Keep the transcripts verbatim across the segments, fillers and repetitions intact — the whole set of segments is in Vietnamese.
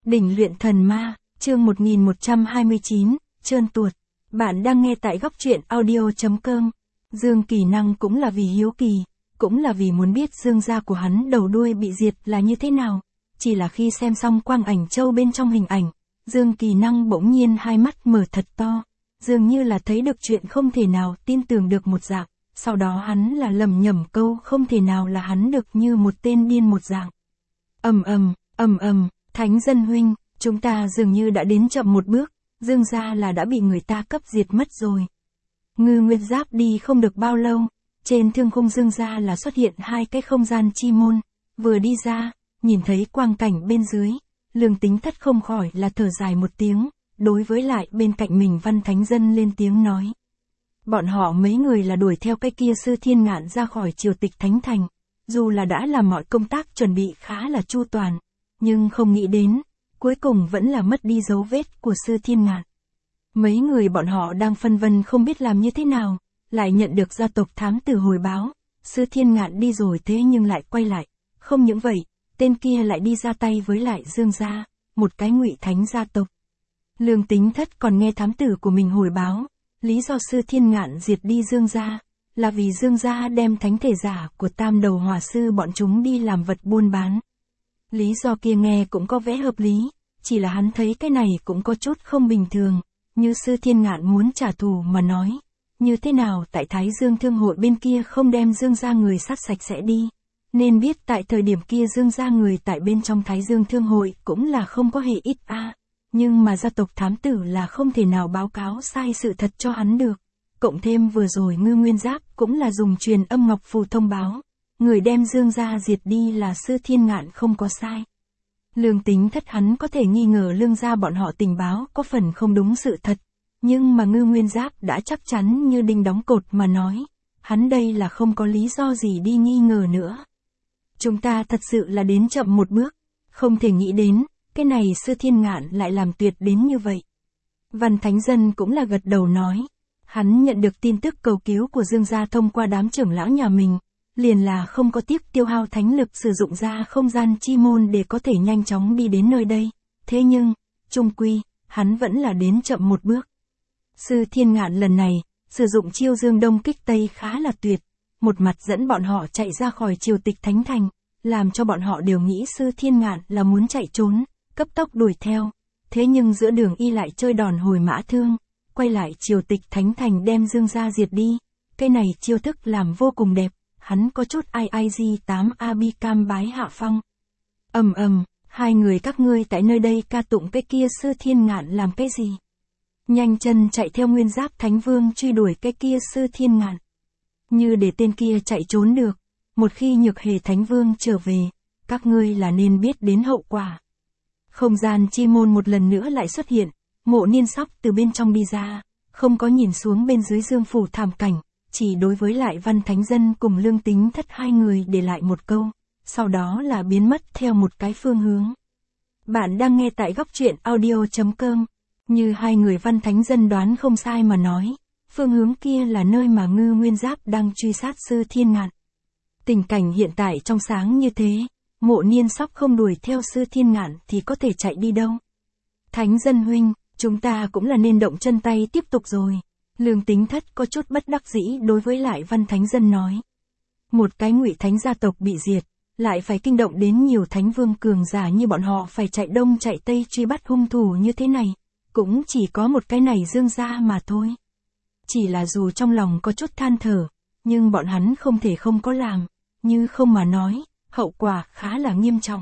Đỉnh luyện thần ma, chương một nghìn một trăm hai mươi chín, trơn tuột. Bạn đang nghe tại góc truyện audio.com. Dương Kỳ Năng cũng là vì hiếu kỳ, cũng là vì muốn biết Dương gia của hắn đầu đuôi bị diệt là như thế nào. Chỉ là khi xem xong quang ảnh châu bên trong hình ảnh, Dương Kỳ Năng bỗng nhiên hai mắt mở thật to, dường như là thấy được chuyện không thể nào tin tưởng được một dạng. Sau đó hắn là lầm nhầm câu không thể nào là hắn được như một tên điên một dạng. Ầm ầm, ầm ầm, Thánh Dân huynh, chúng ta dường như đã đến chậm một bước, Dương gia là đã bị người ta cấp diệt mất rồi. Ngư Nguyên Giáp đi không được bao lâu, trên thương khung Dương gia là xuất hiện hai cái không gian chi môn, vừa đi ra, nhìn thấy quang cảnh bên dưới, Lương Tính Thất không khỏi là thở dài một tiếng, đối với lại bên cạnh mình Văn Thánh Dân lên tiếng nói. Bọn họ mấy người là đuổi theo cái kia Sư Thiên Ngạn ra khỏi triều tịch Thánh Thành, dù là đã làm mọi công tác chuẩn bị khá là chu toàn, nhưng không nghĩ đến, cuối cùng vẫn là mất đi dấu vết của Sư Thiên Ngạn. Mấy người bọn họ đang phân vân không biết làm như thế nào, lại nhận được gia tộc thám tử hồi báo, Sư Thiên Ngạn đi rồi thế nhưng lại quay lại, không những vậy, tên kia lại đi ra tay với lại Dương gia, một cái ngụy thánh gia tộc. Lương Tính Thất còn nghe thám tử của mình hồi báo, lý do Sư Thiên Ngạn diệt đi Dương gia, là vì Dương gia đem thánh thể giả của Tam Đầu Hỏa Sư bọn chúng đi làm vật buôn bán. Lý do kia nghe cũng có vẻ hợp lý, chỉ là hắn thấy cái này cũng có chút không bình thường, như Sư Thiên Ngạn muốn trả thù mà nói, như thế nào tại Thái Dương Thương hội bên kia không đem Dương gia người sát sạch sẽ đi, nên biết tại thời điểm kia Dương gia người tại bên trong Thái Dương Thương hội cũng là không có hề ít a, à. Nhưng mà gia tộc thám tử là không thể nào báo cáo sai sự thật cho hắn được, cộng thêm vừa rồi Ngư Nguyên Giáp cũng là dùng truyền âm ngọc phù thông báo, người đem Dương gia diệt đi là Sư Thiên Ngạn không có sai. Lương Tính Thất hắn có thể nghi ngờ Lương gia bọn họ tình báo có phần không đúng sự thật, nhưng mà Ngư Nguyên Giáp đã chắc chắn như đinh đóng cột mà nói, hắn đây là không có lý do gì đi nghi ngờ nữa. Chúng ta thật sự là đến chậm một bước, không thể nghĩ đến, cái này Sư Thiên Ngạn lại làm tuyệt đến như vậy. Văn Thánh Dân cũng là gật đầu nói, hắn nhận được tin tức cầu cứu của Dương gia thông qua đám trưởng lão nhà mình, liền là không có tiếc tiêu hao thánh lực sử dụng ra không gian chi môn để có thể nhanh chóng đi đến nơi đây, thế nhưng, chung quy, hắn vẫn là đến chậm một bước. Sư Thiên Ngạn lần này, sử dụng chiêu Dương Đông kích Tây khá là tuyệt, một mặt dẫn bọn họ chạy ra khỏi triều tịch Thánh Thành, làm cho bọn họ đều nghĩ Sư Thiên Ngạn là muốn chạy trốn, cấp tốc đuổi theo, thế nhưng giữa đường y lại chơi đòn hồi mã thương, quay lại triều tịch Thánh Thành đem Dương gia diệt đi, cái này chiêu thức làm vô cùng đẹp, hắn có chút I I G tám Abicam bái hạ phong. Ầm ầm, hai người các ngươi tại nơi đây ca tụng cái kia Sư Thiên Ngạn làm cái gì? Nhanh chân chạy theo Nguyên Giáp Thánh Vương truy đuổi cái kia Sư Thiên Ngạn. Như để tên kia chạy trốn được, một khi Nhược Hề Thánh Vương trở về, các ngươi là nên biết đến hậu quả. Không gian chi môn một lần nữa lại xuất hiện, Mộ Niên Sóc từ bên trong đi ra, không có nhìn xuống bên dưới Dương phủ thảm cảnh, chỉ đối với lại Văn Thánh Dân cùng Lương Tính Thất hai người để lại một câu, sau đó là biến mất theo một cái phương hướng. Bạn đang nghe tại góc truyện audio.com, như hai người Văn Thánh Dân đoán không sai mà nói, phương hướng kia là nơi mà Ngư Nguyên Giáp đang truy sát Sư Thiên Ngạn. Tình cảnh hiện tại trong sáng như thế, Mộ Niên Sóc không đuổi theo Sư Thiên Ngạn thì có thể chạy đi đâu. Thánh Dân huynh, chúng ta cũng là nên động chân tay tiếp tục rồi. Lương Tính Thất có chút bất đắc dĩ đối với lại Văn Thánh Dân nói. Một cái ngụy thánh gia tộc bị diệt, lại phải kinh động đến nhiều thánh vương cường giả như bọn họ phải chạy đông chạy tây truy bắt hung thủ như thế này, cũng chỉ có một cái này Dương gia mà thôi. Chỉ là dù trong lòng có chút than thở, nhưng bọn hắn không thể không có làm, như không mà nói, hậu quả khá là nghiêm trọng.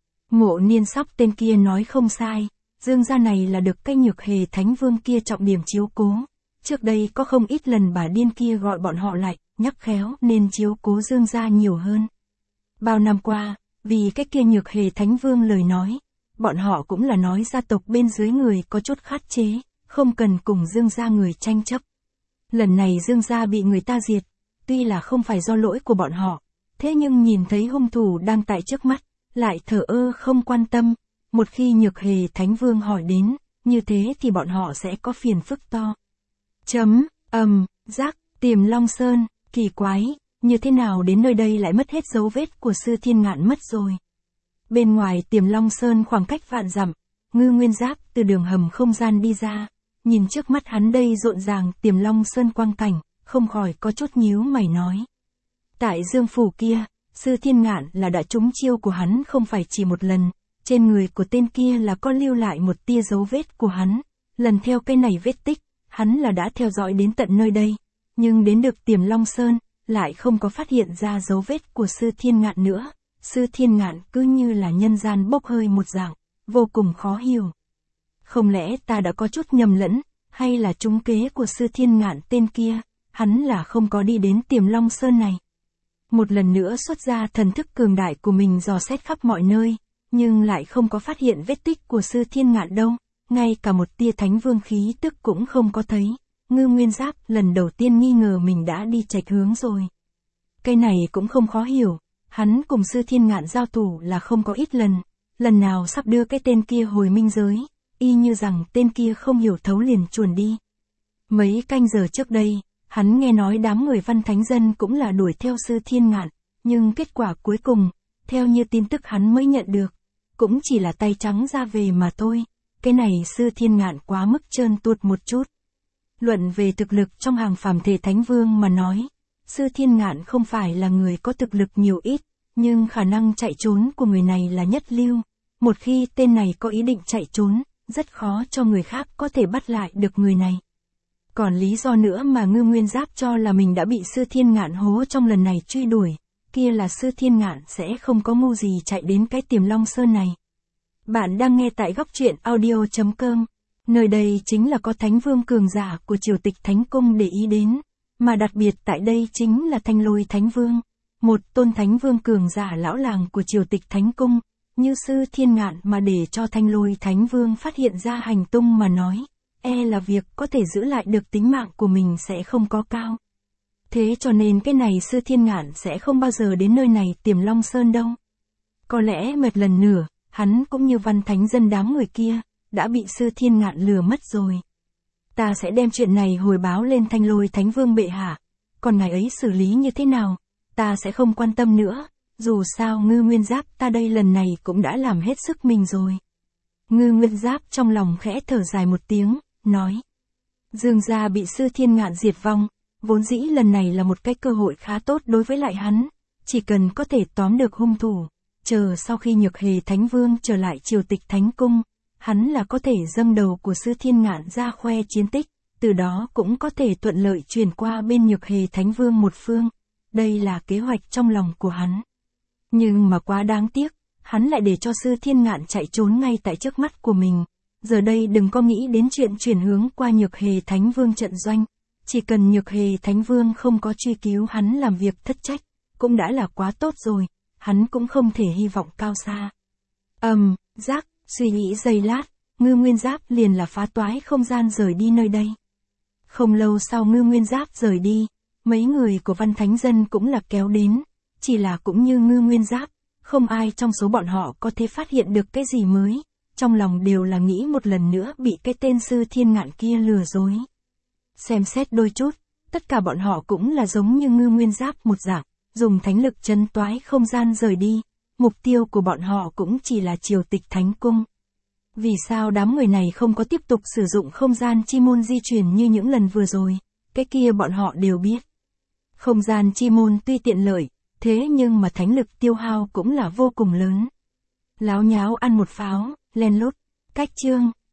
Mộ Niên Sóc tên kia nói không sai, Dương gia này là được cái Nhược Hề Thánh Vương kia trọng điểm chiếu cố. Trước đây có không ít lần bà điên kia gọi bọn họ lại, nhắc khéo nên chiếu cố Dương gia nhiều hơn. Bao năm qua, vì cái kia Nhược Hề Thánh Vương lời nói, bọn họ cũng là nói gia tộc bên dưới người có chút khát chế, không cần cùng Dương gia người tranh chấp. Lần này Dương gia bị người ta diệt, tuy là không phải do lỗi của bọn họ, thế nhưng nhìn thấy hung thủ đang tại trước mắt, lại thờ ơ không quan tâm, một khi Nhược Hề Thánh Vương hỏi đến, như thế thì bọn họ sẽ có phiền phức to. Chấm, ầm, um, giác, Tiềm Long Sơn, kỳ quái, như thế nào đến nơi đây lại mất hết dấu vết của Sư Thiên Ngạn mất rồi. Bên ngoài Tiềm Long Sơn khoảng cách vạn dặm, Ngư Nguyên Giáp từ đường hầm không gian đi ra, nhìn trước mắt hắn đây rộn ràng Tiềm Long Sơn quang cảnh, không khỏi có chút nhíu mày nói. Tại Dương Phủ kia, Sư Thiên Ngạn là đã trúng chiêu của hắn không phải chỉ một lần, trên người của tên kia là có lưu lại một tia dấu vết của hắn, lần theo cái này vết tích, hắn là đã theo dõi đến tận nơi đây, nhưng đến được Tiềm Long Sơn, lại không có phát hiện ra dấu vết của Sư Thiên Ngạn nữa, Sư Thiên Ngạn cứ như là nhân gian bốc hơi một dạng, vô cùng khó hiểu. Không lẽ ta đã có chút nhầm lẫn, hay là trúng kế của Sư Thiên Ngạn tên kia, hắn là không có đi đến Tiềm Long Sơn này. Một lần nữa xuất ra thần thức cường đại của mình dò xét khắp mọi nơi, nhưng lại không có phát hiện vết tích của Sư Thiên Ngạn đâu, ngay cả một tia thánh vương khí tức cũng không có thấy. Ngư Nguyên Giáp lần đầu tiên nghi ngờ mình đã đi chệch hướng rồi. Cái này cũng không khó hiểu, hắn cùng Sư Thiên Ngạn giao thủ là không có ít lần, lần nào sắp đưa cái tên kia hồi minh giới, y như rằng tên kia không hiểu thấu liền chuồn đi. Mấy canh giờ trước đây, hắn nghe nói đám người Văn Thánh Dân cũng là đuổi theo Sư Thiên Ngạn, nhưng kết quả cuối cùng, theo như tin tức hắn mới nhận được, cũng chỉ là tay trắng ra về mà thôi. Cái này Sư Thiên Ngạn quá mức trơn tuột một chút. Luận về thực lực trong hàng phàm thể Thánh Vương mà nói, Sư Thiên Ngạn không phải là người có thực lực nhiều ít, nhưng khả năng chạy trốn của người này là nhất lưu. Một khi tên này có ý định chạy trốn, rất khó cho người khác có thể bắt lại được người này. Còn lý do nữa mà Ngư Nguyên Giáp cho là mình đã bị Sư Thiên Ngạn hố trong lần này truy đuổi, kia là Sư Thiên Ngạn sẽ không có mưu gì chạy đến cái Tiềm Long Sơn này. Bạn đang nghe tại góc truyện audio chấm com. Nơi đây chính là có Thánh Vương cường giả của Triều Tịch Thánh Cung để ý đến, mà đặc biệt tại đây chính là Thanh Lôi Thánh Vương, một tôn Thánh Vương cường giả lão làng của Triều Tịch Thánh Cung, như Sư Thiên Ngạn mà để cho Thanh Lôi Thánh Vương phát hiện ra hành tung mà nói, e là việc có thể giữ lại được tính mạng của mình sẽ không có cao. Thế cho nên cái này Sư Thiên Ngạn sẽ không bao giờ đến nơi này Tiềm Long Sơn đâu. Có lẽ một lần nữa, hắn cũng như Văn Thánh Dân đám người kia, đã bị Sư Thiên Ngạn lừa mất rồi. Ta sẽ đem chuyện này hồi báo lên Thanh Lôi Thánh Vương bệ hạ, còn ngài ấy xử lý như thế nào, ta sẽ không quan tâm nữa, dù sao Ngư Nguyên Giáp ta đây lần này cũng đã làm hết sức mình rồi. Ngư Nguyên Giáp trong lòng khẽ thở dài một tiếng, nói. Dương gia bị Sư Thiên Ngạn diệt vong, vốn dĩ lần này là một cái cơ hội khá tốt đối với lại hắn, chỉ cần có thể tóm được hung thủ, chờ sau khi Nhược Hề Thánh Vương trở lại Triều Tịch Thánh Cung, hắn là có thể dâng đầu của Sư Thiên Ngạn ra khoe chiến tích, từ đó cũng có thể thuận lợi truyền qua bên Nhược Hề Thánh Vương một phương. Đây là kế hoạch trong lòng của hắn. Nhưng mà quá đáng tiếc, hắn lại để cho Sư Thiên Ngạn chạy trốn ngay tại trước mắt của mình. Giờ đây đừng có nghĩ đến chuyện chuyển hướng qua Nhược Hề Thánh Vương trận doanh. Chỉ cần Nhược Hề Thánh Vương không có truy cứu hắn làm việc thất trách, cũng đã là quá tốt rồi, hắn cũng không thể hy vọng cao xa. Ầm, um, giác, suy nghĩ giây lát, Ngư Nguyên Giáp liền là phá toái không gian rời đi nơi đây. Không lâu sau Ngư Nguyên Giáp rời đi, mấy người của Văn Thánh Dân cũng là kéo đến, chỉ là cũng như Ngư Nguyên Giáp, không ai trong số bọn họ có thể phát hiện được cái gì mới, trong lòng đều là nghĩ một lần nữa bị cái tên Sư Thiên Ngạn kia lừa dối. Xem xét đôi chút, tất cả bọn họ cũng là giống như Ngư Nguyên Giáp một dạng, dùng thánh lực chấn toái không gian rời đi, mục tiêu của bọn họ cũng chỉ là Triều Tịch Thánh Cung. Vì sao đám người này không có tiếp tục sử dụng không gian chi môn di chuyển như những lần vừa rồi, cái kia bọn họ đều biết. Không gian chi môn tuy tiện lợi, thế nhưng mà thánh lực tiêu hao cũng là vô cùng lớn. Láo nháo ăn một pháo, len lút, cách chương.